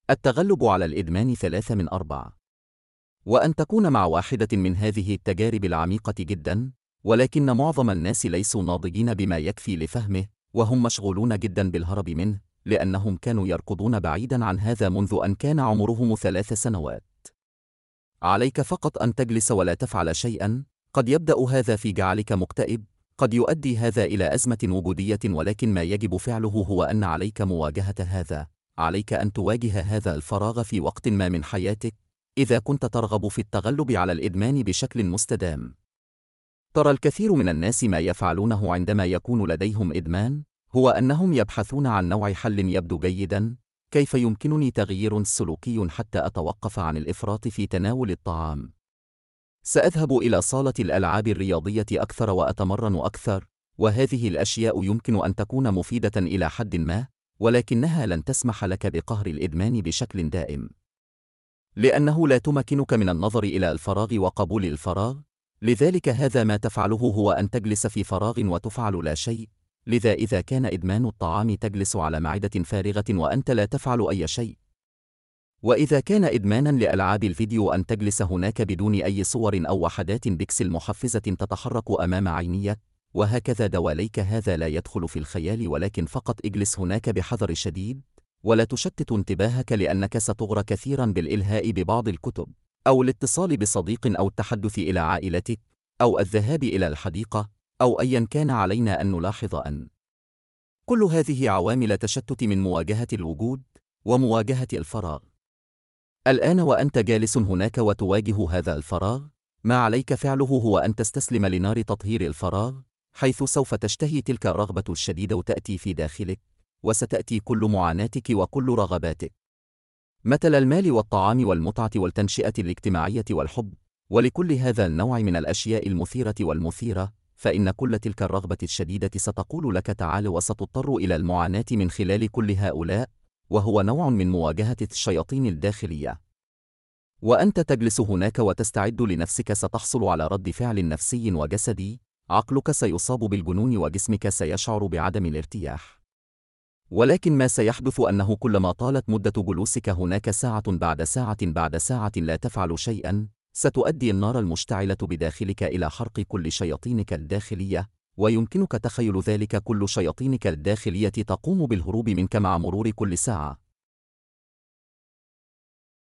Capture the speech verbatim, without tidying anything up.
التغلب على الإدمان ثلاثة من أربع. وأن تكون مع واحدة من هذه التجارب العميقة جدا، ولكن معظم الناس ليسوا ناضجين بما يكفي لفهمه، وهم مشغولون جدا بالهرب منه، لأنهم كانوا يركضون بعيدا عن هذا منذ أن كان عمرهم ثلاث سنوات. عليك فقط أن تجلس ولا تفعل شيئا. قد يبدأ هذا في جعلك مكتئب، قد يؤدي هذا إلى أزمة وجودية، ولكن ما يجب فعله هو أن عليك مواجهة هذا. عليك أن تواجه هذا الفراغ في وقت ما من حياتك، إذا كنت ترغب في التغلب على الإدمان بشكل مستدام. ترى الكثير من الناس ما يفعلونه عندما يكون لديهم إدمان هو أنهم يبحثون عن نوع حل يبدو جيدا. كيف يمكنني تغيير سلوكي حتى أتوقف عن الإفراط في تناول الطعام؟ سأذهب إلى صالة الألعاب الرياضية أكثر وأتمرن أكثر، وهذه الأشياء يمكن أن تكون مفيدة إلى حد ما، ولكنها لن تسمح لك بقهر الإدمان بشكل دائم، لأنه لا تمكنك من النظر إلى الفراغ وقبول الفراغ. لذلك هذا ما تفعله هو أن تجلس في فراغ وتفعل لا شيء. لذا إذا كان إدمان الطعام تجلس على معدة فارغة وأنت لا تفعل أي شيء. وإذا كان إدمانا لألعاب الفيديو أن تجلس هناك بدون أي صور أو وحدات بيكسل محفزة تتحرك أمام عينيك، وهكذا دواليك. هذا لا يدخل في الخيال، ولكن فقط اجلس هناك بحذر شديد، ولا تشتت انتباهك، لأنك ستغرى كثيرا بالإلهاء ببعض الكتب، أو الاتصال بصديق، أو التحدث إلى عائلتك، أو الذهاب إلى الحديقة، أو أيا كان. علينا أن نلاحظ أن كل هذه عوامل تشتت من مواجهة الوجود ومواجهة الفراغ. الآن وأنت جالس هناك وتواجه هذا الفراغ، ما عليك فعله هو أن تستسلم لنار تطهير الفراغ، حيث سوف تشتهي تلك الرغبة الشديدة وتأتي في داخلك، وستأتي كل معاناتك وكل رغباتك، مثل المال والطعام والمتعة والتنشئة الاجتماعية والحب، ولكل هذا النوع من الأشياء المثيرة والمثيرة، فإن كل تلك الرغبة الشديدة ستقول لك تعال، وستضطر إلى المعاناة من خلال كل هؤلاء، وهو نوع من مواجهة الشياطين الداخلية. وأنت تجلس هناك وتستعد لنفسك، ستحصل على رد فعل نفسي وجسدي. عقلك سيصاب بالجنون وجسمك سيشعر بعدم الارتياح. ولكن ما سيحدث أنه كلما طالت مدة جلوسك هناك ساعة بعد ساعة بعد ساعة لا تفعل شيئا، ستؤدي النار المشتعلة بداخلك إلى حرق كل شياطينك الداخلية، ويمكنك تخيل ذلك. كل شياطينك الداخلية تقوم بالهروب منك مع مرور كل ساعة.